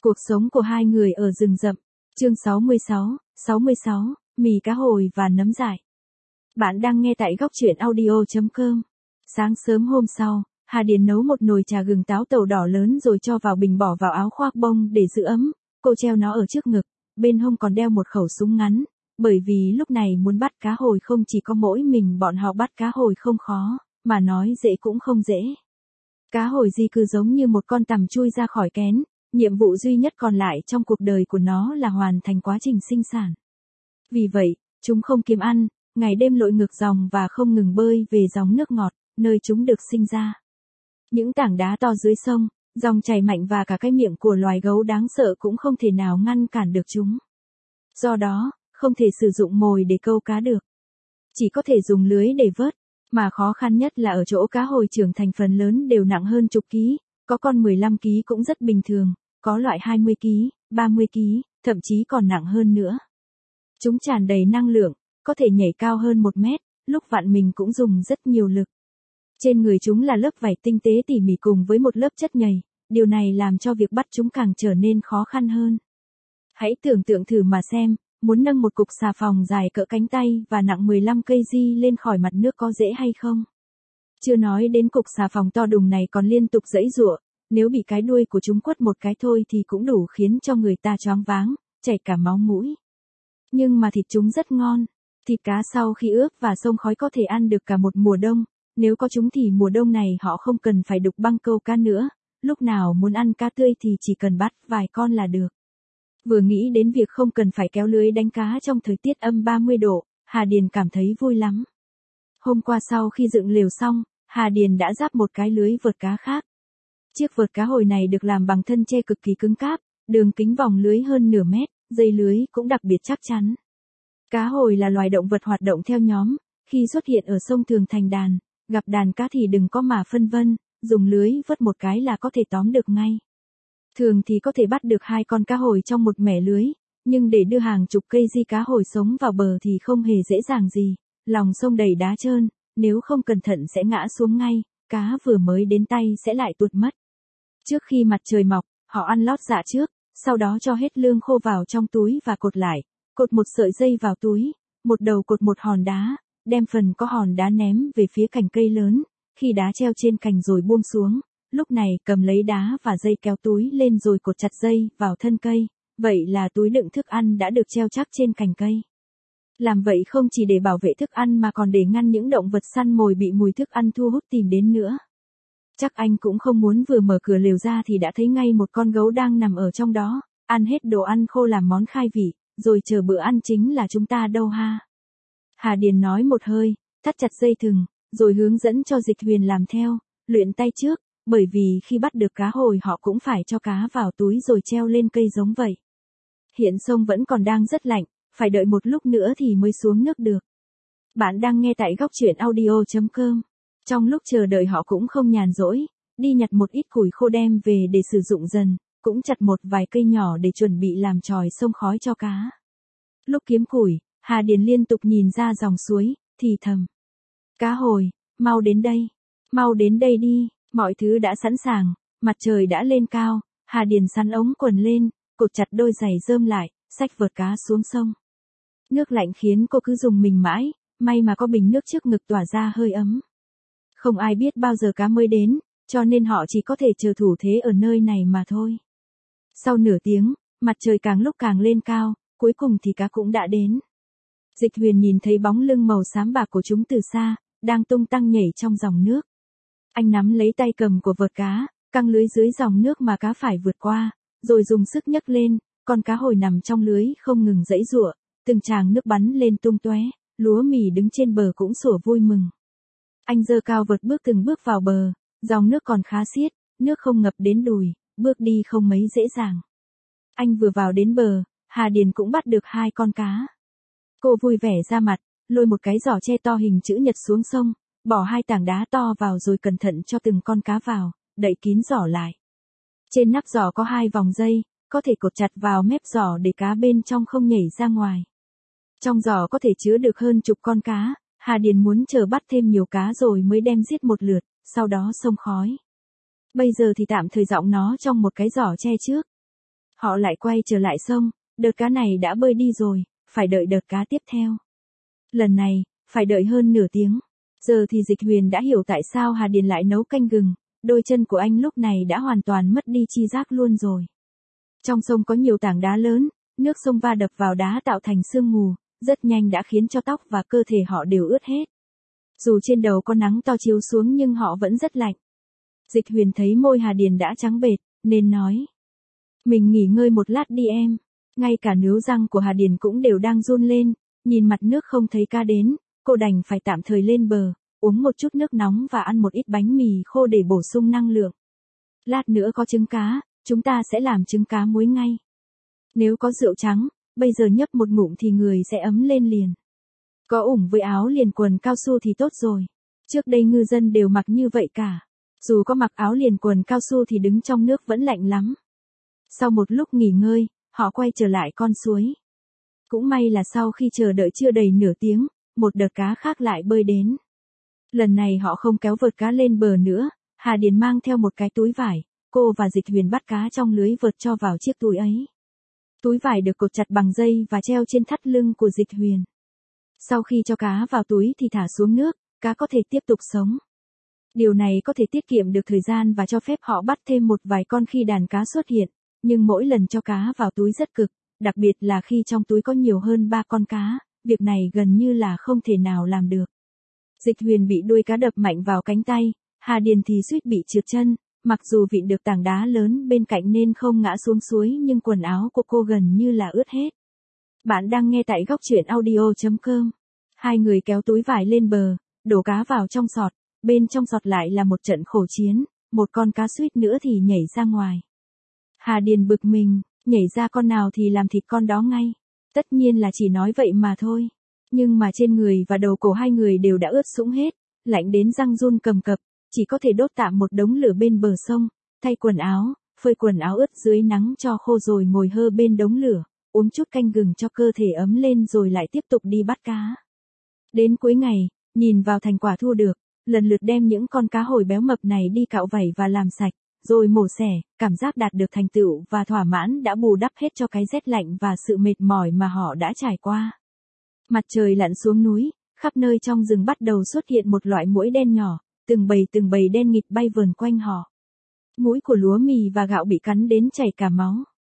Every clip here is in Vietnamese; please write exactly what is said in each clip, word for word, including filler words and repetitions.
Cuộc sống của hai người ở rừng rậm. Chương sáu mươi sáu, sáu mươi sáu, mì cá hồi và nấm dại. Bạn đang nghe tại góc truyện audio chấm com. Sáng sớm hôm sau, Hà Điền nấu một nồi trà gừng táo tàu đỏ lớn rồi cho vào bình bỏ vào áo khoác bông để giữ ấm. Cô treo nó ở trước ngực, bên hông còn đeo một khẩu súng ngắn. Bởi vì lúc này muốn bắt cá hồi không chỉ có mỗi mình bọn họ, bắt cá hồi không khó, mà nói dễ cũng không dễ. Cá hồi di cư giống như một con tằm chui ra khỏi kén. Nhiệm vụ duy nhất còn lại trong cuộc đời của nó là hoàn thành quá trình sinh sản. Vì vậy, chúng không kiếm ăn, ngày đêm lội ngược dòng và không ngừng bơi về dòng nước ngọt, nơi chúng được sinh ra. Những tảng đá to dưới sông, dòng chảy mạnh và cả cái miệng của loài gấu đáng sợ cũng không thể nào ngăn cản được chúng. Do đó, không thể sử dụng mồi để câu cá được. Chỉ có thể dùng lưới để vớt, mà khó khăn nhất là ở chỗ cá hồi trưởng thành phần lớn đều nặng hơn chục ký, có con mười lăm ký cũng rất bình thường. Có loại hai mươi ký, ba mươi ký, thậm chí còn nặng hơn nữa. Chúng tràn đầy năng lượng, có thể nhảy cao hơn một mét, lúc vặn mình cũng dùng rất nhiều lực. Trên người chúng là lớp vảy tinh tế tỉ mỉ cùng với một lớp chất nhầy, điều này làm cho việc bắt chúng càng trở nên khó khăn hơn. Hãy tưởng tượng thử mà xem, muốn nâng một cục xà phòng dài cỡ cánh tay và nặng mười lăm ki lô gam lên khỏi mặt nước có dễ hay không? Chưa nói đến cục xà phòng to đùng này còn liên tục giãy giụa. Nếu bị cái đuôi của chúng quất một cái thôi thì cũng đủ khiến cho người ta choáng váng, chảy cả máu mũi. Nhưng mà thịt chúng rất ngon. Thịt cá sau khi ướp và xông khói có thể ăn được cả một mùa đông. Nếu có chúng thì mùa đông này họ không cần phải đục băng câu cá nữa. Lúc nào muốn ăn cá tươi thì chỉ cần bắt vài con là được. Vừa nghĩ đến việc không cần phải kéo lưới đánh cá trong thời tiết âm ba mươi độ, Hà Điền cảm thấy vui lắm. Hôm qua sau khi dựng lều xong, Hà Điền đã ráp một cái lưới vợt cá khác. Chiếc vợt cá hồi này được làm bằng thân tre cực kỳ cứng cáp, đường kính vòng lưới hơn nửa mét, dây lưới cũng đặc biệt chắc chắn. Cá hồi là loài động vật hoạt động theo nhóm, khi xuất hiện ở sông thường thành đàn, gặp đàn cá thì đừng có mà phân vân, dùng lưới vớt một cái là có thể tóm được ngay. Thường thì có thể bắt được hai con cá hồi trong một mẻ lưới, nhưng để đưa hàng chục cây di cá hồi sống vào bờ thì không hề dễ dàng gì, lòng sông đầy đá trơn, nếu không cẩn thận sẽ ngã xuống ngay, cá vừa mới đến tay sẽ lại tuột mất. Trước khi mặt trời mọc, họ ăn lót dạ trước, sau đó cho hết lương khô vào trong túi và cột lại, cột một sợi dây vào túi, một đầu cột một hòn đá, đem phần có hòn đá ném về phía cành cây lớn, khi đá treo trên cành rồi buông xuống, lúc này cầm lấy đá và dây kéo túi lên rồi cột chặt dây vào thân cây, vậy là túi đựng thức ăn đã được treo chắc trên cành cây. Làm vậy không chỉ để bảo vệ thức ăn mà còn để ngăn những động vật săn mồi bị mùi thức ăn thu hút tìm đến nữa. Chắc anh cũng không muốn vừa mở cửa lều ra thì đã thấy ngay một con gấu đang nằm ở trong đó, ăn hết đồ ăn khô làm món khai vị, rồi chờ bữa ăn chính là chúng ta đâu ha. Hà Điền nói một hơi, thắt chặt dây thừng, rồi hướng dẫn cho Dịch Huyền làm theo, luyện tay trước, bởi vì khi bắt được cá hồi họ cũng phải cho cá vào túi rồi treo lên cây giống vậy. Hiện sông vẫn còn đang rất lạnh, phải đợi một lúc nữa thì mới xuống nước được. Bạn đang nghe tại góc truyện audio chấm com. Trong lúc chờ đợi họ cũng không nhàn rỗi, đi nhặt một ít củi khô đem về để sử dụng dần, cũng chặt một vài cây nhỏ để chuẩn bị làm chòi xông khói cho cá. Lúc kiếm củi, Hà Điền liên tục nhìn ra dòng suối, thì thầm. Cá hồi, mau đến đây, mau đến đây đi, mọi thứ đã sẵn sàng, mặt trời đã lên cao, Hà Điền sắn ống quần lên, cột chặt đôi giày rơm lại, xách vợt cá xuống sông. Nước lạnh khiến cô cứ dùng mình mãi, may mà có bình nước trước ngực tỏa ra hơi ấm. Không ai biết bao giờ cá mới đến, cho nên họ chỉ có thể chờ thủ thế ở nơi này mà thôi. Sau nửa tiếng, mặt trời càng lúc càng lên cao, cuối cùng thì cá cũng đã đến. Dịch Huyền nhìn thấy bóng lưng màu xám bạc của chúng từ xa, đang tung tăng nhảy trong dòng nước. Anh nắm lấy tay cầm của vợt cá, căng lưới dưới dòng nước mà cá phải vượt qua, rồi dùng sức nhấc lên, con cá hồi nằm trong lưới không ngừng giãy giụa, từng tràng nước bắn lên tung tóe, lúa mì đứng trên bờ cũng sủa vui mừng. Anh giơ cao vợt bước từng bước vào bờ, dòng nước còn khá xiết, nước không ngập đến đùi, bước đi không mấy dễ dàng. Anh vừa vào đến bờ, Hà Điền cũng bắt được hai con cá. Cô vui vẻ ra mặt, lôi một cái giỏ tre to hình chữ nhật xuống sông, bỏ hai tảng đá to vào rồi cẩn thận cho từng con cá vào, đậy kín giỏ lại. Trên nắp giỏ có hai vòng dây, có thể cột chặt vào mép giỏ để cá bên trong không nhảy ra ngoài. Trong giỏ có thể chứa được hơn chục con cá, Hà Điền muốn chờ bắt thêm nhiều cá rồi mới đem giết một lượt, sau đó xông khói. Bây giờ thì tạm thời giọng nó trong một cái giỏ tre trước. Họ lại quay trở lại sông, đợt cá này đã bơi đi rồi, phải đợi đợt cá tiếp theo. Lần này, phải đợi hơn nửa tiếng. Giờ thì Dịch Huyền đã hiểu tại sao Hà Điền lại nấu canh gừng, đôi chân của anh lúc này đã hoàn toàn mất đi chi giác luôn rồi. Trong sông có nhiều tảng đá lớn, nước sông va đập vào đá tạo thành sương mù, rất nhanh đã khiến cho tóc và cơ thể họ đều ướt hết. Dù trên đầu có nắng to chiếu xuống nhưng họ vẫn rất lạnh. Dịch Huyền thấy môi Hà Điền đã trắng bệch, nên nói. Mình nghỉ ngơi một lát đi em. Ngay cả níu răng của Hà Điền cũng đều đang run lên, nhìn mặt nước không thấy cá đến, cô đành phải tạm thời lên bờ, uống một chút nước nóng và ăn một ít bánh mì khô để bổ sung năng lượng. Lát nữa có trứng cá, chúng ta sẽ làm trứng cá muối ngay. Nếu có rượu trắng, bây giờ nhấp một ngụm thì người sẽ ấm lên liền. Có ủng với áo liền quần cao su thì tốt rồi. Trước đây ngư dân đều mặc như vậy cả. Dù có mặc áo liền quần cao su thì đứng trong nước vẫn lạnh lắm. Sau một lúc nghỉ ngơi, họ quay trở lại con suối. Cũng may là sau khi chờ đợi chưa đầy nửa tiếng, một đợt cá khác lại bơi đến. Lần này họ không kéo vợt cá lên bờ nữa, Hà Điền mang theo một cái túi vải, cô và Dịch Huyền bắt cá trong lưới vợt cho vào chiếc túi ấy. Túi vải được cột chặt bằng dây và treo trên thắt lưng của Dịch Huyền. Sau khi cho cá vào túi thì thả xuống nước, cá có thể tiếp tục sống. Điều này có thể tiết kiệm được thời gian và cho phép họ bắt thêm một vài con khi đàn cá xuất hiện, nhưng mỗi lần cho cá vào túi rất cực, đặc biệt là khi trong túi có nhiều hơn ba con cá, việc này gần như là không thể nào làm được. Dịch Huyền bị đuôi cá đập mạnh vào cánh tay, Hà Điền thì suýt bị trượt chân, mặc dù vịn được tảng đá lớn bên cạnh nên không ngã xuống suối nhưng quần áo của cô gần như là ướt hết. Bạn đang nghe tại góc truyện audio chấm com. Hai người kéo túi vải lên bờ, đổ cá vào trong sọt, bên trong sọt lại là một trận khổ chiến, một con cá suýt nữa thì nhảy ra ngoài. Hà Điền bực mình, nhảy ra con nào thì làm thịt con đó ngay. Tất nhiên là chỉ nói vậy mà thôi. Nhưng mà trên người và đầu cổ hai người đều đã ướt sũng hết, lạnh đến răng run cầm cập, chỉ có thể đốt tạm một đống lửa bên bờ sông, thay quần áo, phơi quần áo ướt dưới nắng cho khô rồi ngồi hơ bên đống lửa, uống chút canh gừng cho cơ thể ấm lên rồi lại tiếp tục đi bắt cá. Đến cuối ngày, nhìn vào thành quả thu được, lần lượt đem những con cá hồi béo mập này đi cạo vảy và làm sạch, rồi mổ xẻ, cảm giác đạt được thành tựu và thỏa mãn đã bù đắp hết cho cái rét lạnh và sự mệt mỏi mà họ đã trải qua. Mặt trời lặn xuống núi, khắp nơi trong rừng bắt đầu xuất hiện một loại muỗi đen nhỏ, từng bầy từng bầy đen nghịt bay vờn quanh họ. Mũi của lúa mì và gạo bị cắn đến chảy cả máu.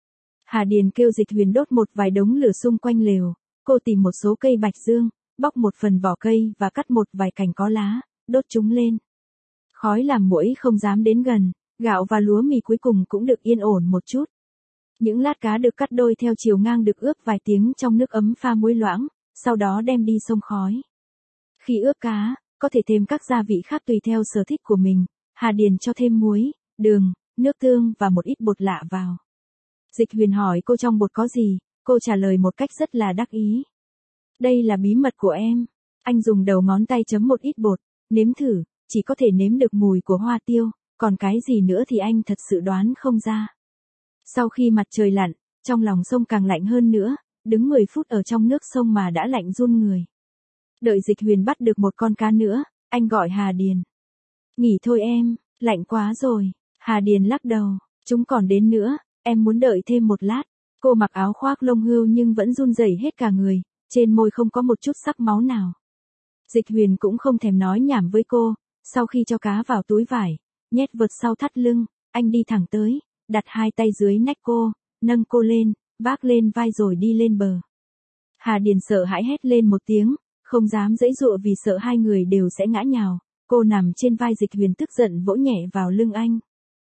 Hà Điền kêu Dịch Huyền đốt một vài đống lửa xung quanh lều, cô tìm một số cây bạch dương, bóc một phần vỏ cây và cắt một vài cành có lá, đốt chúng lên. Khói làm muỗi không dám đến gần, gạo và lúa mì cuối cùng cũng được yên ổn một chút. Những lát cá được cắt đôi theo chiều ngang được ướp vài tiếng trong nước ấm pha muối loãng, sau đó đem đi xông khói. Khi ướp cá, có thể thêm các gia vị khác tùy theo sở thích của mình, Hà Điền cho thêm muối, đường, nước tương và một ít bột lạ vào. Dịch Huyền hỏi cô trong bột có gì, cô trả lời một cách rất là đắc ý. Đây là bí mật của em. Anh dùng đầu ngón tay chấm một ít bột, nếm thử, chỉ có thể nếm được mùi của hoa tiêu, còn cái gì nữa thì anh thật sự đoán không ra. Sau khi mặt trời lặn, trong lòng sông càng lạnh hơn nữa, đứng mười phút ở trong nước sông mà đã lạnh run người. Đợi Dịch Huyền bắt được một con cá nữa, anh gọi Hà Điền. Nghỉ thôi em, lạnh quá rồi. Hà Điền lắc đầu, chúng còn đến nữa, em muốn đợi thêm một lát. Cô mặc áo khoác lông hươu nhưng vẫn run rẩy hết cả người, trên môi không có một chút sắc máu nào. Dịch Huyền cũng không thèm nói nhảm với cô, sau khi cho cá vào túi vải, nhét vợt sau thắt lưng, anh đi thẳng tới, đặt hai tay dưới nách cô, nâng cô lên, vác lên vai rồi đi lên bờ. Hà Điền sợ hãi hét lên một tiếng, không dám giãy giụa vì sợ hai người đều sẽ ngã nhào, cô nằm trên vai Dịch Huyền tức giận vỗ nhẹ vào lưng anh.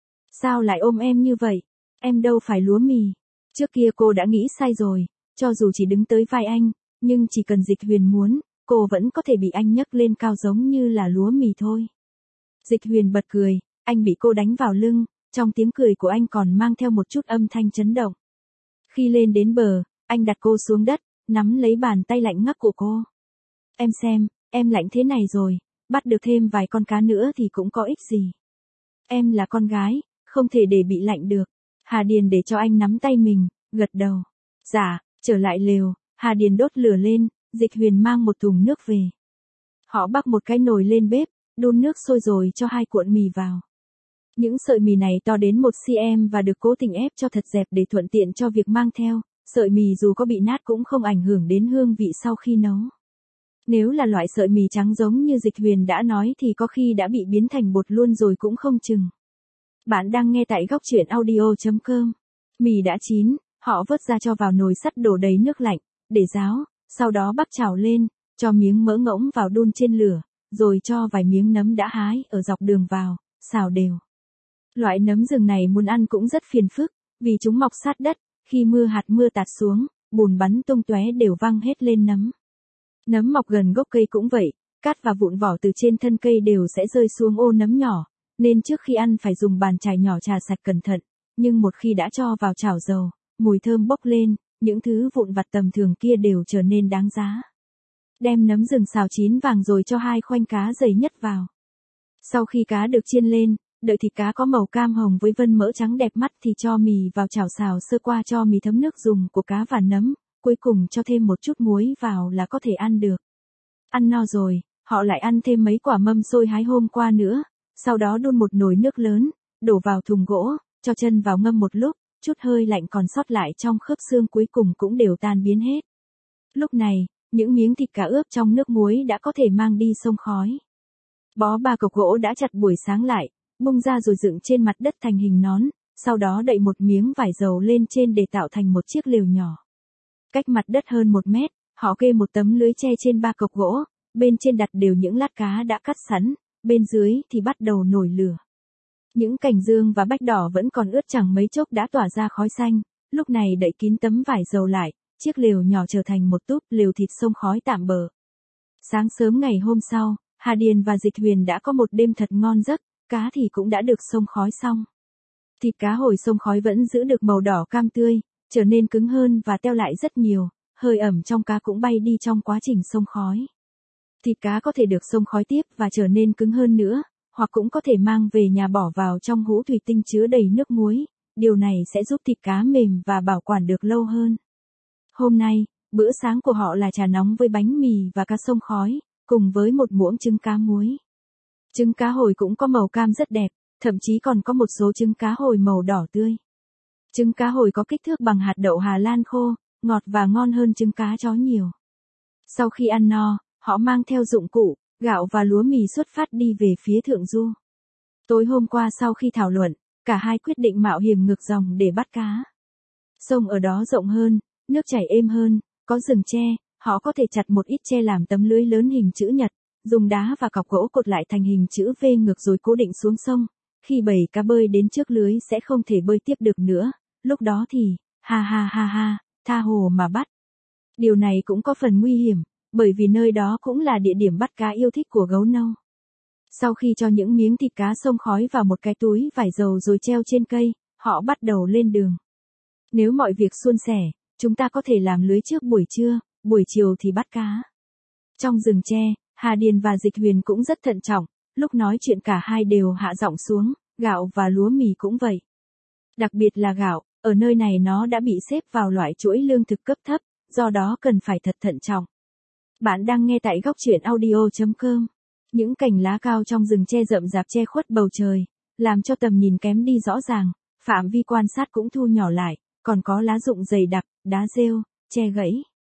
Sao lại ôm em như vậy? Em đâu phải lúa mì. Trước kia cô đã nghĩ sai rồi, cho dù chỉ đứng tới vai anh, nhưng chỉ cần Dịch Huyền muốn, cô vẫn có thể bị anh nhấc lên cao giống như là lúa mì thôi. Dịch Huyền bật cười, anh bị cô đánh vào lưng, trong tiếng cười của anh còn mang theo một chút âm thanh chấn động. Khi lên đến bờ, anh đặt cô xuống đất, nắm lấy bàn tay lạnh ngắt của cô. Em xem, em lạnh thế này rồi, bắt được thêm vài con cá nữa thì cũng có ích gì. Em là con gái, không thể để bị lạnh được. Hà Điền để cho anh nắm tay mình, gật đầu. Dạ, trở lại lều, Hà Điền đốt lửa lên, Dịch Huyền mang một thùng nước về. Họ bắc một cái nồi lên bếp, đun nước sôi rồi cho hai cuộn mì vào. Những sợi mì này to đến một xăng-ti-mét và được cố tình ép cho thật dẹp để thuận tiện cho việc mang theo, sợi mì dù có bị nát cũng không ảnh hưởng đến hương vị sau khi nấu. Nếu là loại sợi mì trắng giống như Dịch Huyền đã nói thì có khi đã bị biến thành bột luôn rồi cũng không chừng. Bạn đang nghe tại góc truyện audio chấm com. Mì đã chín, họ vớt ra cho vào nồi sắt đổ đầy nước lạnh, để ráo, sau đó bắc chảo lên, cho miếng mỡ ngỗng vào đun trên lửa, rồi cho vài miếng nấm đã hái ở dọc đường vào, xào đều. Loại nấm rừng này muốn ăn cũng rất phiền phức, vì chúng mọc sát đất, khi mưa hạt mưa tạt xuống, bùn bắn tung tóe đều văng hết lên nấm. Nấm mọc gần gốc cây cũng vậy, cát và vụn vỏ từ trên thân cây đều sẽ rơi xuống ô nấm nhỏ, nên trước khi ăn phải dùng bàn chải nhỏ chà sạch cẩn thận, nhưng một khi đã cho vào chảo dầu, mùi thơm bốc lên, những thứ vụn vặt tầm thường kia đều trở nên đáng giá. Đem nấm rừng xào chín vàng rồi cho hai khoanh cá dày nhất vào. Sau khi cá được chiên lên, đợi thịt cá có màu cam hồng với vân mỡ trắng đẹp mắt thì cho mì vào chảo xào sơ qua cho mì thấm nước dùng của cá và nấm, cuối cùng cho thêm một chút muối vào là có thể ăn được. Ăn no rồi, họ lại ăn thêm mấy quả mâm xôi hái hôm qua nữa, sau đó đun một nồi nước lớn, đổ vào thùng gỗ, cho chân vào ngâm một lúc, chút hơi lạnh còn sót lại trong khớp xương cuối cùng cũng đều tan biến hết. Lúc này, những miếng thịt cá ướp trong nước muối đã có thể mang đi xông khói. Bó ba cọc gỗ đã chặt buổi sáng lại, bung ra rồi dựng trên mặt đất thành hình nón, sau đó đậy một miếng vải dầu lên trên để tạo thành một chiếc lều nhỏ. Cách mặt đất hơn một mét, họ kê một tấm lưới tre trên ba cọc gỗ, bên trên đặt đều những lát cá đã cắt sẵn, bên dưới thì bắt đầu nổi lửa. Những cành dương và bách đỏ vẫn còn ướt chẳng mấy chốc đã tỏa ra khói xanh, lúc này đậy kín tấm vải dầu lại, chiếc lều nhỏ trở thành một túp lều thịt xông khói tạm bợ. Sáng sớm ngày hôm sau, Hà Điền và Dịch Huyền đã có một đêm thật ngon giấc, cá thì cũng đã được xông khói xong. Thịt cá hồi xông khói vẫn giữ được màu đỏ cam tươi, trở nên cứng hơn và teo lại rất nhiều, hơi ẩm trong cá cũng bay đi trong quá trình xông khói. Thịt cá có thể được xông khói tiếp và trở nên cứng hơn nữa, hoặc cũng có thể mang về nhà bỏ vào trong hũ thủy tinh chứa đầy nước muối, điều này sẽ giúp thịt cá mềm và bảo quản được lâu hơn. Hôm nay, bữa sáng của họ là trà nóng với bánh mì và cá xông khói, cùng với một muỗng trứng cá muối. Trứng cá hồi cũng có màu cam rất đẹp, thậm chí còn có một số trứng cá hồi màu đỏ tươi. Trứng cá hồi có kích thước bằng hạt đậu Hà Lan khô, ngọt và ngon hơn trứng cá chó nhiều. Sau khi ăn no, họ mang theo dụng cụ, gạo và lúa mì xuất phát đi về phía thượng du. Tối hôm qua sau khi thảo luận, cả hai quyết định mạo hiểm ngược dòng để bắt cá. Sông ở đó rộng hơn, nước chảy êm hơn, có rừng tre, họ có thể chặt một ít tre làm tấm lưới lớn hình chữ nhật, dùng đá và cọc gỗ cột lại thành hình chữ V ngược rồi cố định xuống sông. Khi bầy cá bơi đến trước lưới sẽ không thể bơi tiếp được nữa, lúc đó thì, ha ha ha ha, tha hồ mà bắt. Điều này cũng có phần nguy hiểm, bởi vì nơi đó cũng là địa điểm bắt cá yêu thích của gấu nâu. Sau khi cho những miếng thịt cá xông khói vào một cái túi vải dầu rồi treo trên cây, họ bắt đầu lên đường. Nếu mọi việc suôn sẻ, chúng ta có thể làm lưới trước buổi trưa, buổi chiều thì bắt cá. Trong rừng tre, Hà Điền và Dịch Huyền cũng rất thận trọng, lúc nói chuyện cả hai đều hạ giọng xuống, gạo và lúa mì cũng vậy. Đặc biệt là gạo, ở nơi này nó đã bị xếp vào loại chuỗi lương thực cấp thấp, do đó cần phải thật thận trọng. Bạn đang nghe tại góc truyện audio chấm com. Những cành lá cao trong rừng tre rậm rạp che khuất bầu trời, làm cho tầm nhìn kém đi rõ ràng, phạm vi quan sát cũng thu nhỏ lại, còn có lá rụng dày đặc, đá rêu, tre gãy.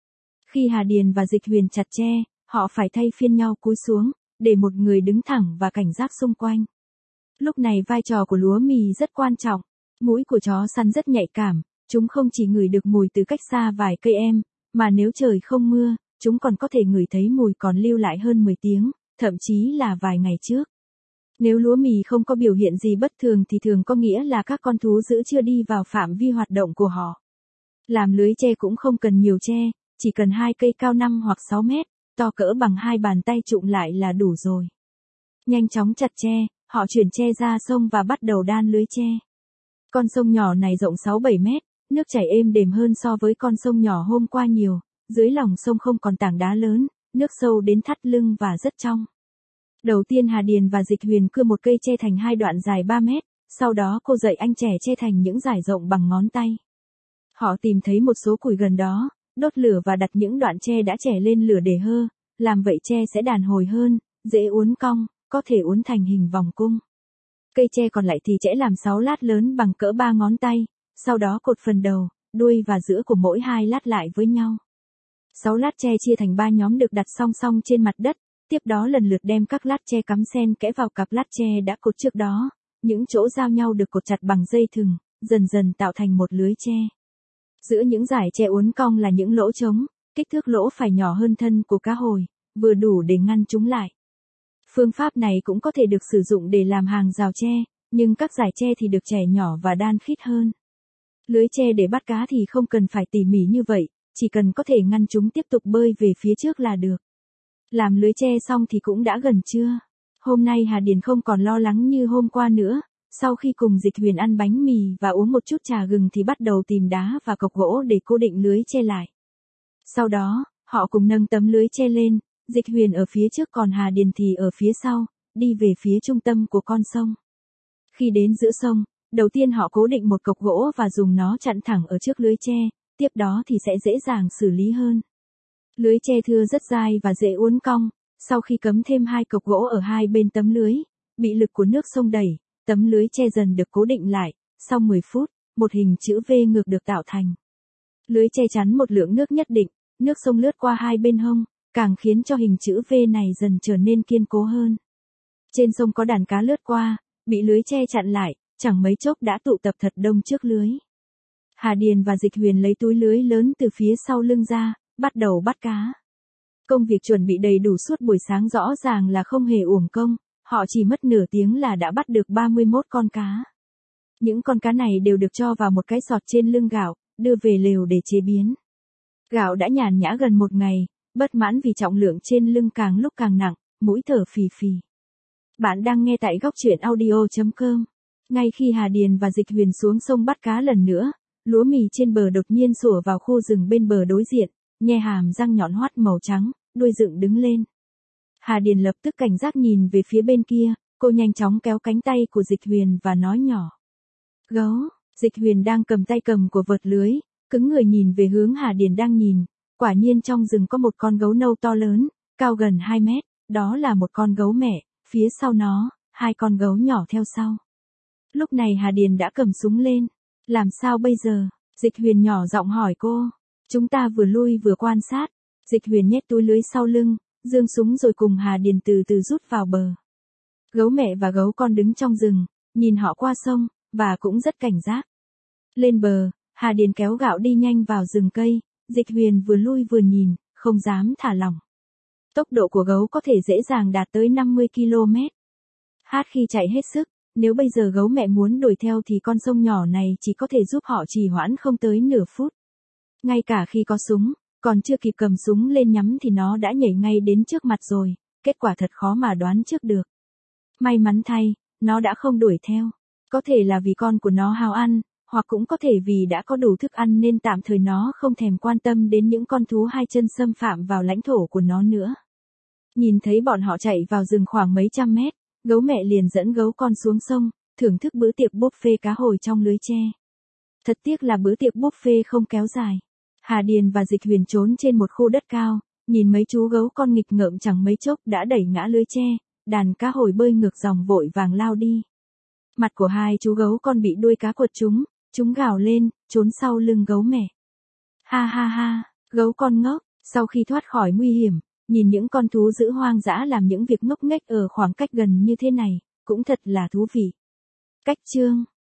Khi Hà Điền và Dịch Huyền chặt tre, họ phải thay phiên nhau cúi xuống, để một người đứng thẳng và cảnh giác xung quanh. Lúc này vai trò của lúa mì rất quan trọng, mũi của chó săn rất nhạy cảm, chúng không chỉ ngửi được mùi từ cách xa vài cây em, mà nếu trời không mưa, chúng còn có thể ngửi thấy mùi còn lưu lại hơn mười tiếng, thậm chí là vài ngày trước. Nếu lúa mì không có biểu hiện gì bất thường thì thường có nghĩa là các con thú dữ chưa đi vào phạm vi hoạt động của họ. Làm lưới tre cũng không cần nhiều tre, chỉ cần hai cây cao năm hoặc sáu mét, to cỡ bằng hai bàn tay trụm lại là đủ rồi. Nhanh chóng chặt tre, họ chuyển tre ra sông và bắt đầu đan lưới tre. Con sông nhỏ này rộng sáu bảy mét, nước chảy êm đềm hơn so với con sông nhỏ hôm qua nhiều, dưới lòng sông không còn tảng đá lớn, nước sâu đến thắt lưng và rất trong. Đầu tiên Hà Điền và Dịch Huyền cưa một cây tre thành hai đoạn dài ba mét, sau đó cô dạy anh trẻ tre thành những dải rộng bằng ngón tay. Họ tìm thấy một số củi gần đó, đốt lửa và đặt những đoạn tre đã chẻ lên lửa để hơ, làm vậy tre sẽ đàn hồi hơn, dễ uốn cong, có thể uốn thành hình vòng cung. Cây tre còn lại thì chẽ làm sáu lát lớn bằng cỡ ba ngón tay, sau đó cột phần đầu, đuôi và giữa của mỗi hai lát lại với nhau. Sáu lát tre chia thành ba nhóm được đặt song song trên mặt đất, tiếp đó lần lượt đem các lát tre cắm xen kẽ vào cặp lát tre đã cột trước đó, những chỗ giao nhau được cột chặt bằng dây thừng, dần dần tạo thành một lưới tre. Giữa những dải tre uốn cong là những lỗ trống, kích thước lỗ phải nhỏ hơn thân của cá hồi, vừa đủ để ngăn chúng lại. Phương pháp này cũng có thể được sử dụng để làm hàng rào tre, nhưng các dải tre thì được chẻ nhỏ và đan khít hơn. Lưới tre để bắt cá thì không cần phải tỉ mỉ như vậy, chỉ cần có thể ngăn chúng tiếp tục bơi về phía trước là được. Làm lưới tre xong thì cũng đã gần trưa. Hôm nay Hà Điền không còn lo lắng như hôm qua nữa, sau khi cùng Dịch Huyền ăn bánh mì và uống một chút trà gừng thì bắt đầu tìm đá và cọc gỗ để cố định lưới tre lại. Sau đó, họ cùng nâng tấm lưới tre lên, Dịch Huyền ở phía trước còn Hà Điền thì ở phía sau, đi về phía trung tâm của con sông. Khi đến giữa sông, đầu tiên họ cố định một cọc gỗ và dùng nó chặn thẳng ở trước lưới tre, tiếp đó thì sẽ dễ dàng xử lý hơn. Lưới tre thưa rất dai và dễ uốn cong, sau khi cấm thêm hai cọc gỗ ở hai bên tấm lưới, bị lực của nước sông đẩy, tấm lưới tre dần được cố định lại, sau mười phút, một hình chữ V ngược được tạo thành. Lưới che chắn một lượng nước nhất định, nước sông lướt qua hai bên hông, càng khiến cho hình chữ V này dần trở nên kiên cố hơn. Trên sông có đàn cá lướt qua, bị lưới che chặn lại, chẳng mấy chốc đã tụ tập thật đông trước lưới. Hà Điền và Dịch Huyền lấy túi lưới lớn từ phía sau lưng ra, bắt đầu bắt cá. Công việc chuẩn bị đầy đủ suốt buổi sáng rõ ràng là không hề uổng công, họ chỉ mất nửa tiếng là đã bắt được ba mươi mốt con cá. Những con cá này đều được cho vào một cái sọt trên lưng Gạo, đưa về lều để chế biến. Gạo đã nhàn nhã gần một ngày, bất mãn vì trọng lượng trên lưng càng lúc càng nặng, mũi thở phì phì. Bạn đang nghe tại góc truyện audio chấm com. Ngay khi Hà Điền và Dịch Huyền xuống sông bắt cá lần nữa, lúa mì trên bờ đột nhiên sủa vào khu rừng bên bờ đối diện, nhe hàm răng nhọn hoắt màu trắng, đuôi dựng đứng lên. Hà Điền lập tức cảnh giác nhìn về phía bên kia, cô nhanh chóng kéo cánh tay của Dịch Huyền và nói nhỏ. Gấu. Dịch Huyền đang cầm tay cầm của vợt lưới, cứng người nhìn về hướng Hà Điền đang nhìn, quả nhiên trong rừng có một con gấu nâu to lớn, cao gần hai mét, đó là một con gấu mẹ, phía sau nó, hai con gấu nhỏ theo sau. Lúc này Hà Điền đã cầm súng lên. Làm sao bây giờ? Dịch Huyền nhỏ giọng hỏi cô. Chúng ta vừa lui vừa quan sát. Dịch Huyền nhét túi lưới sau lưng, giương súng rồi cùng Hà Điền từ từ rút vào bờ. Gấu mẹ và gấu con đứng trong rừng, nhìn họ qua sông, và cũng rất cảnh giác. Lên bờ, Hà Điền kéo Gạo đi nhanh vào rừng cây, Dịch Huyền vừa lui vừa nhìn, không dám thả lỏng. Tốc độ của gấu có thể dễ dàng đạt tới năm mươi ki lô mét. Hát khi chạy hết sức, nếu bây giờ gấu mẹ muốn đuổi theo thì con sông nhỏ này chỉ có thể giúp họ trì hoãn không tới nửa phút. Ngay cả khi có súng, còn chưa kịp cầm súng lên nhắm thì nó đã nhảy ngay đến trước mặt rồi, kết quả thật khó mà đoán trước được. May mắn thay, nó đã không đuổi theo. Có thể là vì con của nó hao ăn, hoặc cũng có thể vì đã có đủ thức ăn nên tạm thời nó không thèm quan tâm đến những con thú hai chân xâm phạm vào lãnh thổ của nó nữa. Nhìn thấy bọn họ chạy vào rừng khoảng mấy trăm mét, gấu mẹ liền dẫn gấu con xuống sông, thưởng thức bữa tiệc buffet cá hồi trong lưới tre. Thật tiếc là bữa tiệc buffet không kéo dài. Hà Điền và Dịch Huyền trốn trên một khu đất cao, nhìn mấy chú gấu con nghịch ngợm chẳng mấy chốc đã đẩy ngã lưới tre, đàn cá hồi bơi ngược dòng vội vàng lao đi. Mặt của hai chú gấu con bị đuôi cá quật chúng, chúng gào lên, trốn sau lưng gấu mẹ. Ha ha ha, gấu con ngốc, sau khi thoát khỏi nguy hiểm, nhìn những con thú dữ hoang dã làm những việc ngốc nghếch ở khoảng cách gần như thế này, cũng thật là thú vị. Cách chương